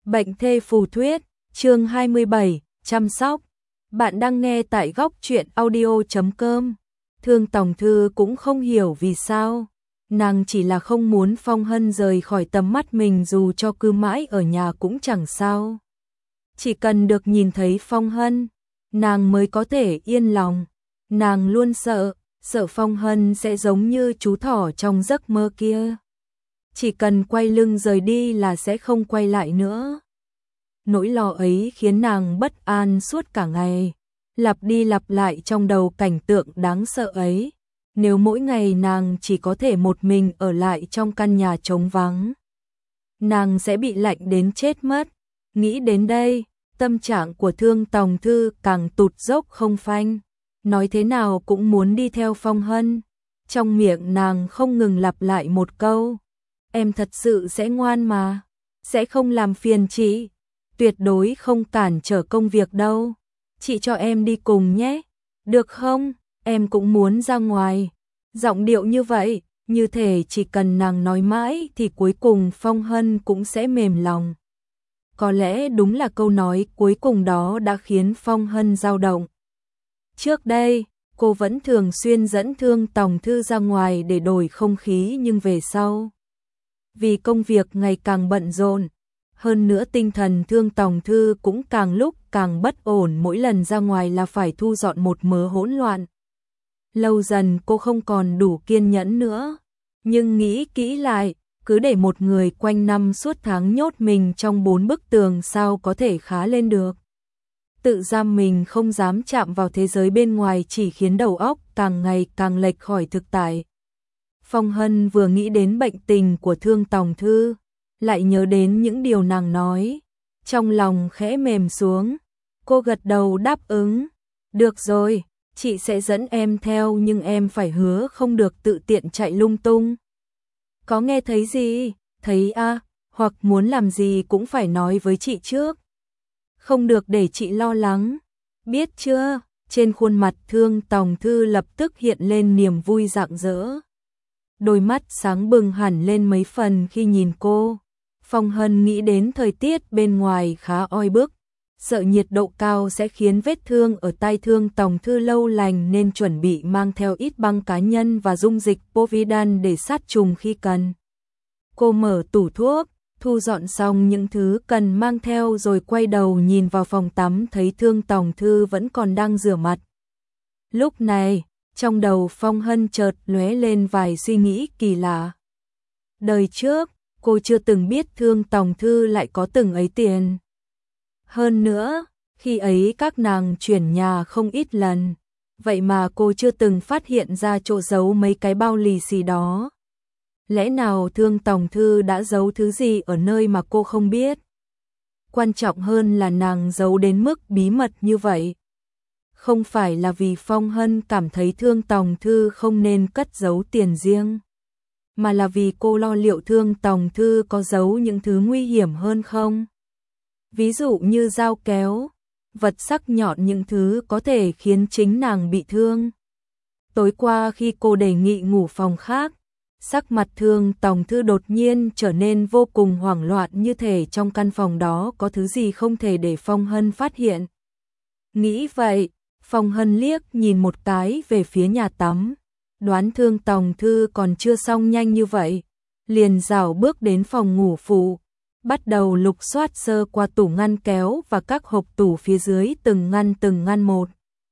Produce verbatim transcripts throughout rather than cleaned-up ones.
Bệnh thê phù thuyết, chương hai mươi bảy, chăm sóc. Bạn đang nghe tại góc truyện audio chấm com. Thương Tòng Thư cũng không hiểu vì sao. Nàng chỉ là không muốn Phong Hân rời khỏi tầm mắt mình, dù cho cứ mãi ở nhà cũng chẳng sao. Chỉ cần được nhìn thấy Phong Hân, nàng mới có thể yên lòng. Nàng luôn sợ, sợ Phong Hân sẽ giống như chú thỏ trong giấc mơ kia. Chỉ cần quay lưng rời đi là sẽ không quay lại nữa. Nỗi lo ấy khiến nàng bất an suốt cả ngày, lặp đi lặp lại trong đầu cảnh tượng đáng sợ ấy. Nếu mỗi ngày nàng chỉ có thể một mình ở lại trong căn nhà trống vắng, nàng sẽ bị lạnh đến chết mất. Nghĩ đến đây, tâm trạng của Thương Tòng Thư càng tụt dốc không phanh. Nói thế nào cũng muốn đi theo Phong Hân. Trong miệng nàng không ngừng lặp lại một câu: em thật sự sẽ ngoan mà, sẽ không làm phiền chị, tuyệt đối không cản trở công việc đâu. Chị cho em đi cùng nhé, được không? Em cũng muốn ra ngoài. Giọng điệu như vậy, như thể chỉ cần nàng nói mãi thì cuối cùng Phong Hân cũng sẽ mềm lòng. Có lẽ đúng là câu nói cuối cùng đó đã khiến Phong Hân dao động. Trước đây, cô vẫn thường xuyên dẫn Thương Tòng Thư ra ngoài để đổi không khí, nhưng về sau, vì công việc ngày càng bận rộn, hơn nữa tinh thần Thương Tòng Thư cũng càng lúc càng bất ổn, mỗi lần ra ngoài là phải thu dọn một mớ hỗn loạn. Lâu dần cô không còn đủ kiên nhẫn nữa, nhưng nghĩ kỹ lại, cứ để một người quanh năm suốt tháng nhốt mình trong bốn bức tường sao có thể khá lên được. Tự giam mình không dám chạm vào thế giới bên ngoài chỉ khiến đầu óc càng ngày càng lệch khỏi thực tại. Phong Hân vừa nghĩ đến bệnh tình của Thương Tòng Thư, lại nhớ đến những điều nàng nói, trong lòng khẽ mềm xuống. Cô gật đầu đáp ứng, được rồi, chị sẽ dẫn em theo, nhưng em phải hứa không được tự tiện chạy lung tung. Có nghe thấy gì? Thấy à, hoặc muốn làm gì cũng phải nói với chị trước. Không được để chị lo lắng, biết chưa? Trên khuôn mặt Thương Tòng Thư lập tức hiện lên niềm vui rạng rỡ. Đôi mắt sáng bừng hẳn lên mấy phần khi nhìn cô. Phong Hân nghĩ đến thời tiết bên ngoài khá oi bức, sợ nhiệt độ cao sẽ khiến vết thương ở tay Thương Tòng Thư lâu lành, nên chuẩn bị mang theo ít băng cá nhân và dung dịch Povidone để sát trùng khi cần. Cô mở tủ thuốc, thu dọn xong những thứ cần mang theo rồi quay đầu nhìn vào phòng tắm, thấy Thương Tòng Thư vẫn còn đang rửa mặt. Lúc này, trong đầu Phong Hân chợt lóe lên vài suy nghĩ kỳ lạ. Đời trước, cô chưa từng biết Thương Tòng Thư lại có từng ấy tiền. Hơn nữa, khi ấy các nàng chuyển nhà không ít lần, vậy mà cô chưa từng phát hiện ra chỗ giấu mấy cái bao lì xì đó. Lẽ nào Thương Tòng Thư đã giấu thứ gì ở nơi mà cô không biết? Quan trọng hơn là nàng giấu đến mức bí mật như vậy. Không phải là vì Phong Hân cảm thấy Thương Tòng Thư không nên cất giấu tiền riêng, mà là vì cô lo liệu Thương Tòng Thư có giấu những thứ nguy hiểm hơn không? Ví dụ như dao kéo, vật sắc nhọn, những thứ có thể khiến chính nàng bị thương. Tối qua khi cô đề nghị ngủ phòng khác, sắc mặt Thương Tòng Thư đột nhiên trở nên vô cùng hoảng loạn, như thể trong căn phòng đó có thứ gì không thể để Phong Hân phát hiện. Nghĩ vậy, Phong Hân liếc nhìn một cái về phía nhà tắm, đoán Thương Tòng Thư còn chưa xong nhanh như vậy, liền rảo bước đến phòng ngủ phụ, bắt đầu lục soát sơ qua tủ ngăn kéo và các hộp tủ phía dưới, từng ngăn từng ngăn một,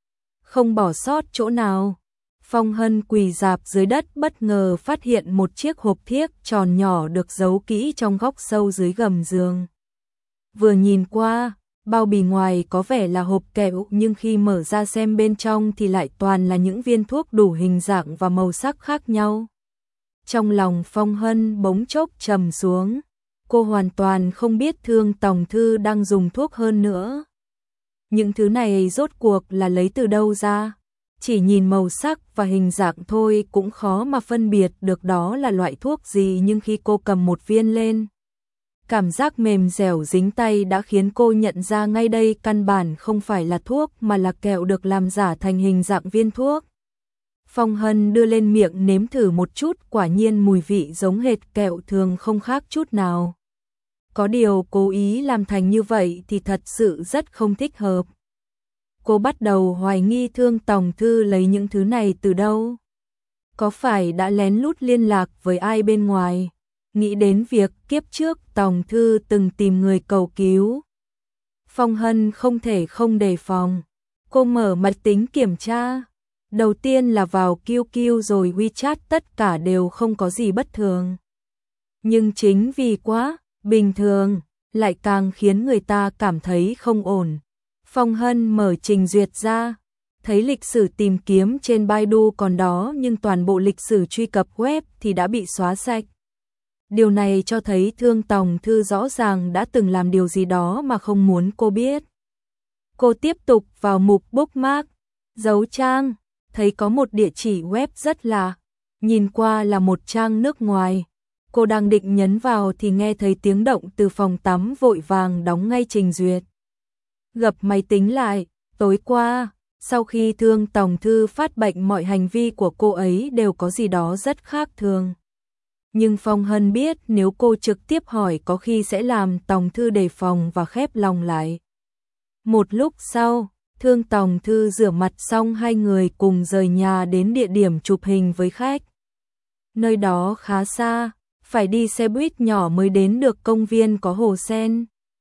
không bỏ sót chỗ nào. Phong Hân quỳ rạp dưới đất, bất ngờ phát hiện một chiếc hộp thiếc tròn nhỏ được giấu kỹ trong góc sâu dưới gầm giường. Vừa nhìn qua, bao bì ngoài có vẻ là hộp kẹo, nhưng khi mở ra xem bên trong thì lại toàn là những viên thuốc đủ hình dạng và màu sắc khác nhau. Trong lòng Phong Hân bỗng chốc trầm xuống, cô hoàn toàn không biết Thương Tòng Thư đang dùng thuốc. Hơn nữa, những thứ này rốt cuộc là lấy từ đâu ra? Chỉ nhìn màu sắc và hình dạng thôi cũng khó mà phân biệt được đó là loại thuốc gì, nhưng khi cô cầm một viên lên, cảm giác mềm dẻo dính tay đã khiến cô nhận ra ngay đây căn bản không phải là thuốc mà là kẹo được làm giả thành hình dạng viên thuốc. Phong Hân đưa lên miệng nếm thử một chút, quả nhiên mùi vị giống hệt kẹo thường, không khác chút nào. Có điều cố ý làm thành như vậy thì thật sự rất không thích hợp. Cô bắt đầu hoài nghi Thương Tòng Thư lấy những thứ này từ đâu. Có phải đã lén lút liên lạc với ai bên ngoài? Nghĩ đến việc kiếp trước Tòng Thư từng tìm người cầu cứu. Phong Hân không thể không đề phòng. Cô mở máy tính kiểm tra. Đầu tiên là vào quy quy rồi WeChat, tất cả đều không có gì bất thường. Nhưng chính vì quá bình thường, lại càng khiến người ta cảm thấy không ổn. Phong Hân mở trình duyệt ra, thấy lịch sử tìm kiếm trên Baidu còn đó nhưng toàn bộ lịch sử truy cập web thì đã bị xóa sạch. Điều này cho thấy Thương Tòng Thư rõ ràng đã từng làm điều gì đó mà không muốn cô biết. Cô tiếp tục vào mục bookmark, dấu trang, thấy có một địa chỉ web rất lạ, nhìn qua là một trang nước ngoài. Cô đang định nhấn vào thì nghe thấy tiếng động từ phòng tắm, vội vàng đóng ngay trình duyệt. Gập máy tính lại, tối qua, sau khi Thương Tòng Thư phát bệnh mọi hành vi của cô ấy đều có gì đó rất khác thường. Nhưng Phong Hân biết nếu cô trực tiếp hỏi có khi sẽ làm Tòng Thư đề phòng và khép lòng lại. Một lúc sau, Thương Tòng Thư rửa mặt xong hai người cùng rời nhà đến địa điểm chụp hình với khách. Nơi đó khá xa, phải đi xe buýt nhỏ mới đến được công viên có hồ sen.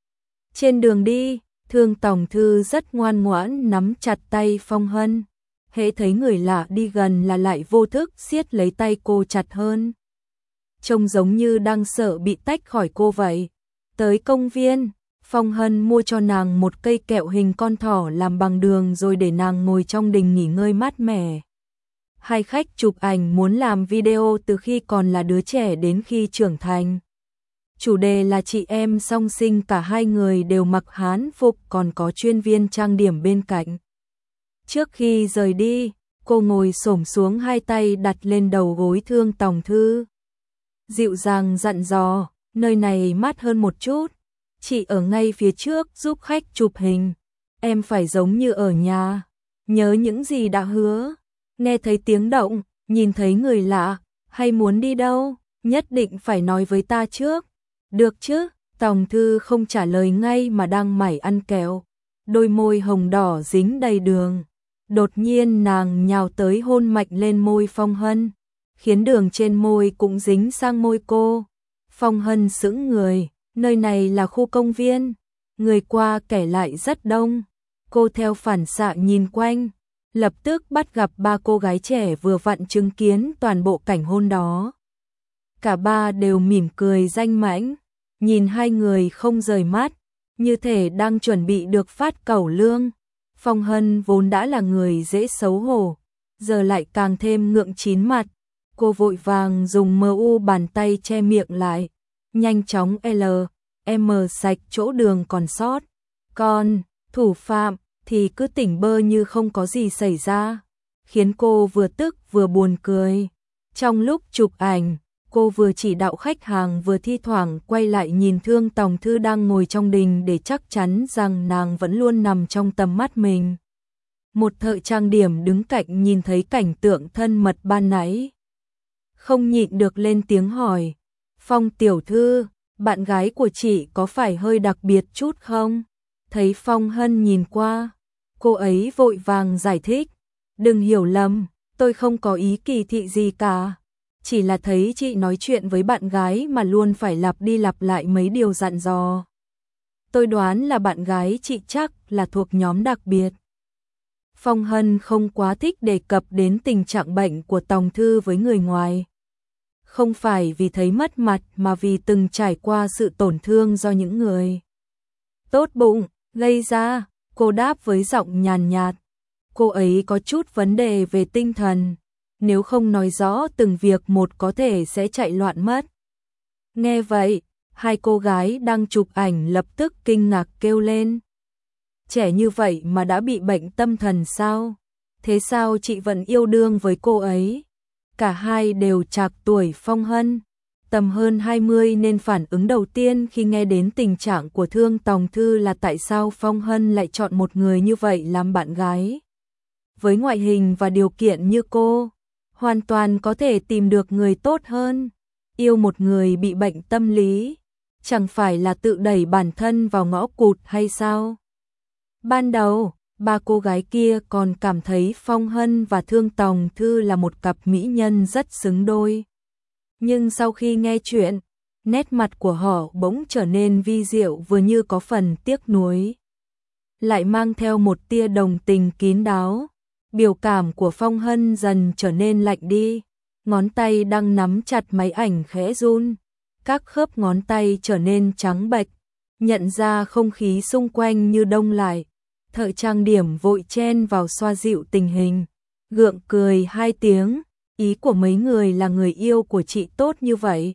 Trên đường đi, Thương Tòng Thư rất ngoan ngoãn nắm chặt tay Phong Hân. Hễ thấy người lạ đi gần là lại vô thức siết lấy tay cô chặt hơn. Trông giống như đang sợ bị tách khỏi cô vậy. Tới công viên, Phong Hân mua cho nàng một cây kẹo hình con thỏ làm bằng đường rồi để nàng ngồi trong đình nghỉ ngơi mát mẻ. Hai khách chụp ảnh muốn làm video từ khi còn là đứa trẻ đến khi trưởng thành. Chủ đề là chị em song sinh, cả hai người đều mặc hán phục, còn có chuyên viên trang điểm bên cạnh. Trước khi rời đi, cô ngồi xổm xuống, hai tay đặt lên đầu gối Thương Tòng Thư. Dịu dàng dặn dò, nơi này mát hơn một chút. Chị ở ngay phía trước giúp khách chụp hình. Em phải giống như ở nhà. Nhớ những gì đã hứa. Nghe thấy tiếng động, nhìn thấy người lạ, hay muốn đi đâu, nhất định phải nói với ta trước. Được chứ? Tòng Thư không trả lời ngay mà đang mải ăn kẹo. Đôi môi hồng đỏ dính đầy đường. Đột nhiên nàng nhào tới hôn mạnh lên môi Phong Hân, khiến đường trên môi cũng dính sang môi cô. Phong Hân sững người, nơi này là khu công viên, người qua kẻ lại rất đông. Cô theo phản xạ nhìn quanh, lập tức bắt gặp ba cô gái trẻ vừa vặn chứng kiến toàn bộ cảnh hôn đó. Cả ba đều mỉm cười danh mãnh, nhìn hai người không rời mắt, như thể đang chuẩn bị được phát cẩu lương. Phong Hân vốn đã là người dễ xấu hổ, giờ lại càng thêm ngượng chín mặt. Cô vội vàng dùng mờ u bàn tay che miệng lại, nhanh chóng L, M sạch chỗ đường còn sót. Còn thủ phạm thì cứ tỉnh bơ như không có gì xảy ra, khiến cô vừa tức vừa buồn cười. Trong lúc chụp ảnh, cô vừa chỉ đạo khách hàng vừa thi thoảng quay lại nhìn Thương Tòng Thư đang ngồi trong đình để chắc chắn rằng nàng vẫn luôn nằm trong tầm mắt mình. Một thợ trang điểm đứng cạnh nhìn thấy cảnh tượng thân mật ban nãy, không nhịn được lên tiếng hỏi: Phong tiểu thư, bạn gái của chị có phải hơi đặc biệt chút không? Thấy Phong Hân nhìn qua, cô ấy vội vàng giải thích: đừng hiểu lầm, tôi không có ý kỳ thị gì cả. Chỉ là thấy chị nói chuyện với bạn gái mà luôn phải lặp đi lặp lại mấy điều dặn dò. Tôi đoán là bạn gái chị chắc là thuộc nhóm đặc biệt. Phong Hân không quá thích đề cập đến tình trạng bệnh của Tòng Thư với người ngoài. Không phải vì thấy mất mặt mà vì từng trải qua sự tổn thương do những người tốt bụng gây ra. Cô đáp với giọng nhàn nhạt. Cô ấy có chút vấn đề về tinh thần, nếu không nói rõ từng việc một có thể sẽ chạy loạn mất. Nghe vậy, hai cô gái đang chụp ảnh lập tức kinh ngạc kêu lên: trẻ như vậy mà đã bị bệnh tâm thần sao? Thế sao chị vẫn yêu đương với cô ấy? Cả hai đều trạc tuổi Phong Hân, tầm hơn hai mươi, nên phản ứng đầu tiên khi nghe đến tình trạng của Thương Tòng Thư là tại sao Phong Hân lại chọn một người như vậy làm bạn gái. Với ngoại hình và điều kiện như cô, hoàn toàn có thể tìm được người tốt hơn. Yêu một người bị bệnh tâm lý, chẳng phải là tự đẩy bản thân vào ngõ cụt hay sao? Ban đầu, ba cô gái kia còn cảm thấy Phong Hân và Thương Tòng Thư là một cặp mỹ nhân rất xứng đôi. Nhưng sau khi nghe chuyện, nét mặt của họ bỗng trở nên vi diệu, vừa như có phần tiếc nuối, lại mang theo một tia đồng tình kín đáo. Biểu cảm của Phong Hân dần trở nên lạnh đi, ngón tay đang nắm chặt máy ảnh khẽ run, các khớp ngón tay trở nên trắng bệch, nhận ra không khí xung quanh như đông lại. Thợ trang điểm vội chen vào xoa dịu tình hình, gượng cười hai tiếng, ý của mấy người là người yêu của chị tốt như vậy,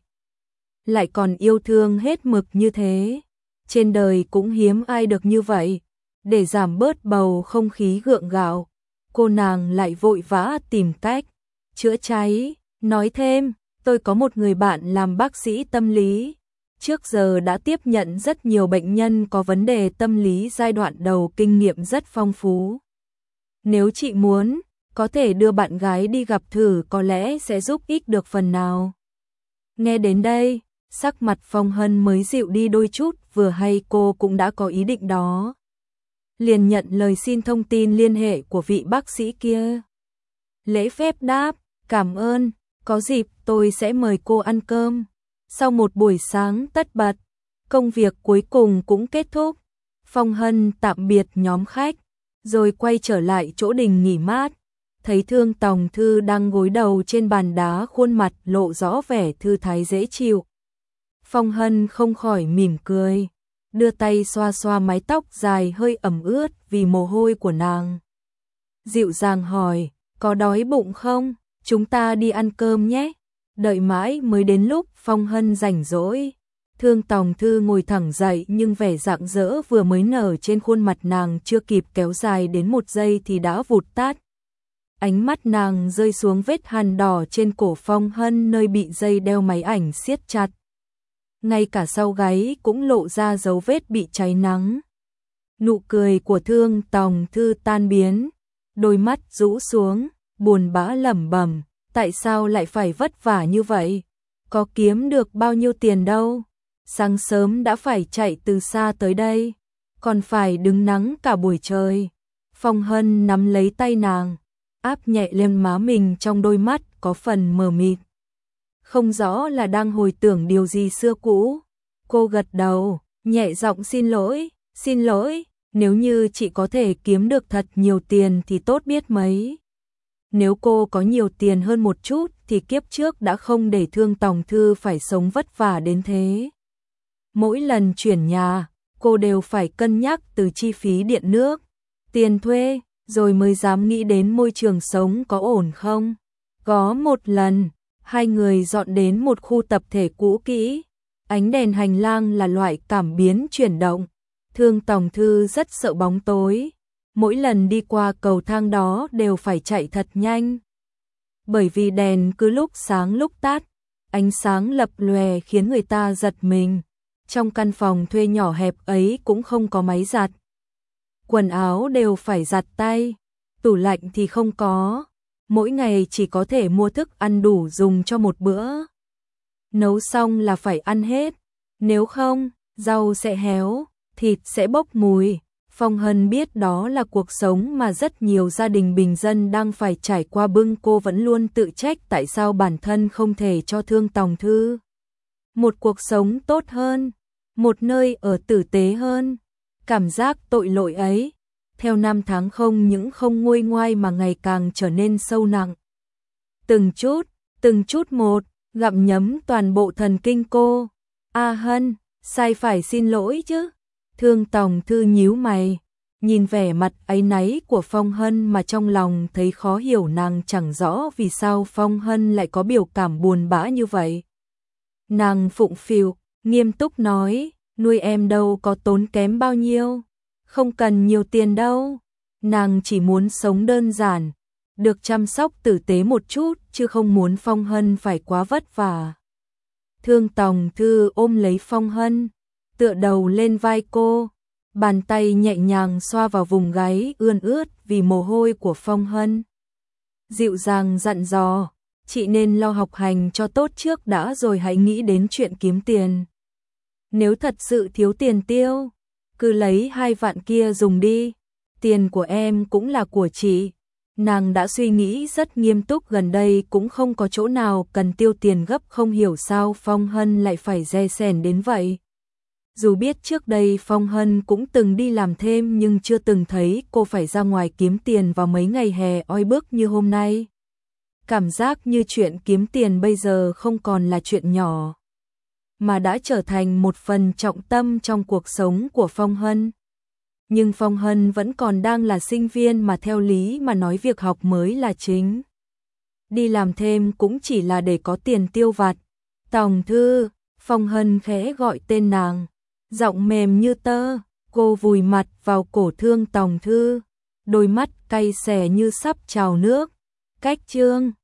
lại còn yêu thương hết mực như thế, trên đời cũng hiếm ai được như vậy. Để giảm bớt bầu không khí gượng gạo, cô nàng lại vội vã tìm cách chữa cháy, nói thêm, tôi có một người bạn làm bác sĩ tâm lý, trước giờ đã tiếp nhận rất nhiều bệnh nhân có vấn đề tâm lý giai đoạn đầu, kinh nghiệm rất phong phú. Nếu chị muốn, có thể đưa bạn gái đi gặp thử, có lẽ sẽ giúp ích được phần nào. Nghe đến đây, sắc mặt Phong Hân mới dịu đi đôi chút, vừa hay cô cũng đã có ý định đó. Liền nhận lời xin thông tin liên hệ của vị bác sĩ kia. Lễ phép đáp, cảm ơn, có dịp tôi sẽ mời cô ăn cơm. Sau một buổi sáng tất bật, công việc cuối cùng cũng kết thúc. Phong Hân tạm biệt nhóm khách, rồi quay trở lại chỗ đình nghỉ mát. Thấy Thương Tòng Thư đang gối đầu trên bàn đá, khuôn mặt lộ rõ vẻ thư thái dễ chịu. Phong Hân không khỏi mỉm cười, đưa tay xoa xoa mái tóc dài hơi ẩm ướt vì mồ hôi của nàng. Dịu dàng hỏi, có đói bụng không? Chúng ta đi ăn cơm nhé. Đợi mãi mới đến lúc Phong Hân rảnh rỗi. Thương Tòng Thư ngồi thẳng dậy, nhưng vẻ rạng rỡ vừa mới nở trên khuôn mặt nàng chưa kịp kéo dài đến một giây thì đã vụt tắt. Ánh mắt nàng rơi xuống vết hằn đỏ trên cổ Phong Hân, nơi bị dây đeo máy ảnh siết chặt. Ngay cả sau gáy cũng lộ ra dấu vết bị cháy nắng. Nụ cười của Thương Tòng Thư tan biến, đôi mắt rũ xuống, buồn bã lẩm bẩm, tại sao lại phải vất vả như vậy? Có kiếm được bao nhiêu tiền đâu? Sáng sớm đã phải chạy từ xa tới đây, còn phải đứng nắng cả buổi trời. Phong Hân nắm lấy tay nàng, áp nhẹ lên má mình, trong đôi mắt có phần mờ mịt. Không rõ là đang hồi tưởng điều gì xưa cũ. Cô gật đầu, nhẹ giọng xin lỗi, xin lỗi, nếu như chị có thể kiếm được thật nhiều tiền thì tốt biết mấy. Nếu cô có nhiều tiền hơn một chút thì kiếp trước đã không để Thương Tòng Thư phải sống vất vả đến thế. Mỗi lần chuyển nhà, cô đều phải cân nhắc từ chi phí điện nước, tiền thuê, rồi mới dám nghĩ đến môi trường sống có ổn không. Có một lần, hai người dọn đến một khu tập thể cũ kỹ, ánh đèn hành lang là loại cảm biến chuyển động. Thương Tòng Thư rất sợ bóng tối, mỗi lần đi qua cầu thang đó đều phải chạy thật nhanh. Bởi vì đèn cứ lúc sáng lúc tắt, ánh sáng lập lòe khiến người ta giật mình. Trong căn phòng thuê nhỏ hẹp ấy cũng không có máy giặt. Quần áo đều phải giặt tay, tủ lạnh thì không có. Mỗi ngày chỉ có thể mua thức ăn đủ dùng cho một bữa. Nấu xong là phải ăn hết, nếu không, rau sẽ héo, thịt sẽ bốc mùi. Phong Hân biết đó là cuộc sống mà rất nhiều gia đình bình dân đang phải trải qua, bưng cô vẫn luôn tự trách tại sao bản thân không thể cho Thương Tòng Thư một cuộc sống tốt hơn, một nơi ở tử tế hơn. Cảm giác tội lỗi ấy, theo năm tháng không những không nguôi ngoai mà ngày càng trở nên sâu nặng. Từng chút, từng chút một, gặm nhấm toàn bộ thần kinh cô. A Hân, sai phải xin lỗi chứ. Thương Tòng Thư nhíu mày, nhìn vẻ mặt áy náy của Phong Hân mà trong lòng thấy khó hiểu, nàng chẳng rõ vì sao Phong Hân lại có biểu cảm buồn bã như vậy. Nàng phụng phịu, nghiêm túc nói, nuôi em đâu có tốn kém bao nhiêu, không cần nhiều tiền đâu. Nàng chỉ muốn sống đơn giản, được chăm sóc tử tế một chút, chứ không muốn Phong Hân phải quá vất vả. Thương Tòng Thư ôm lấy Phong Hân, tựa đầu lên vai cô, bàn tay nhẹ nhàng xoa vào vùng gáy ươn ướt vì mồ hôi của Phong Hân. Dịu dàng dặn dò, chị nên lo học hành cho tốt trước đã rồi hãy nghĩ đến chuyện kiếm tiền. Nếu thật sự thiếu tiền tiêu, cứ lấy hai vạn kia dùng đi, tiền của em cũng là của chị. Nàng đã suy nghĩ rất nghiêm túc, gần đây cũng không có chỗ nào cần tiêu tiền gấp, không hiểu sao Phong Hân lại phải dè sẻn đến vậy. Dù biết trước đây Phong Hân cũng từng đi làm thêm nhưng chưa từng thấy cô phải ra ngoài kiếm tiền vào mấy ngày hè oi bức như hôm nay. Cảm giác như chuyện kiếm tiền bây giờ không còn là chuyện nhỏ, mà đã trở thành một phần trọng tâm trong cuộc sống của Phong Hân. Nhưng Phong Hân vẫn còn đang là sinh viên, mà theo lý mà nói việc học mới là chính. Đi làm thêm cũng chỉ là để có tiền tiêu vặt. Tòng Thư, Phong Hân khẽ gọi tên nàng, giọng mềm như tơ, cô vùi mặt vào cổ Thương Tòng Thư, đôi mắt cay xè như sắp trào nước. Cách chương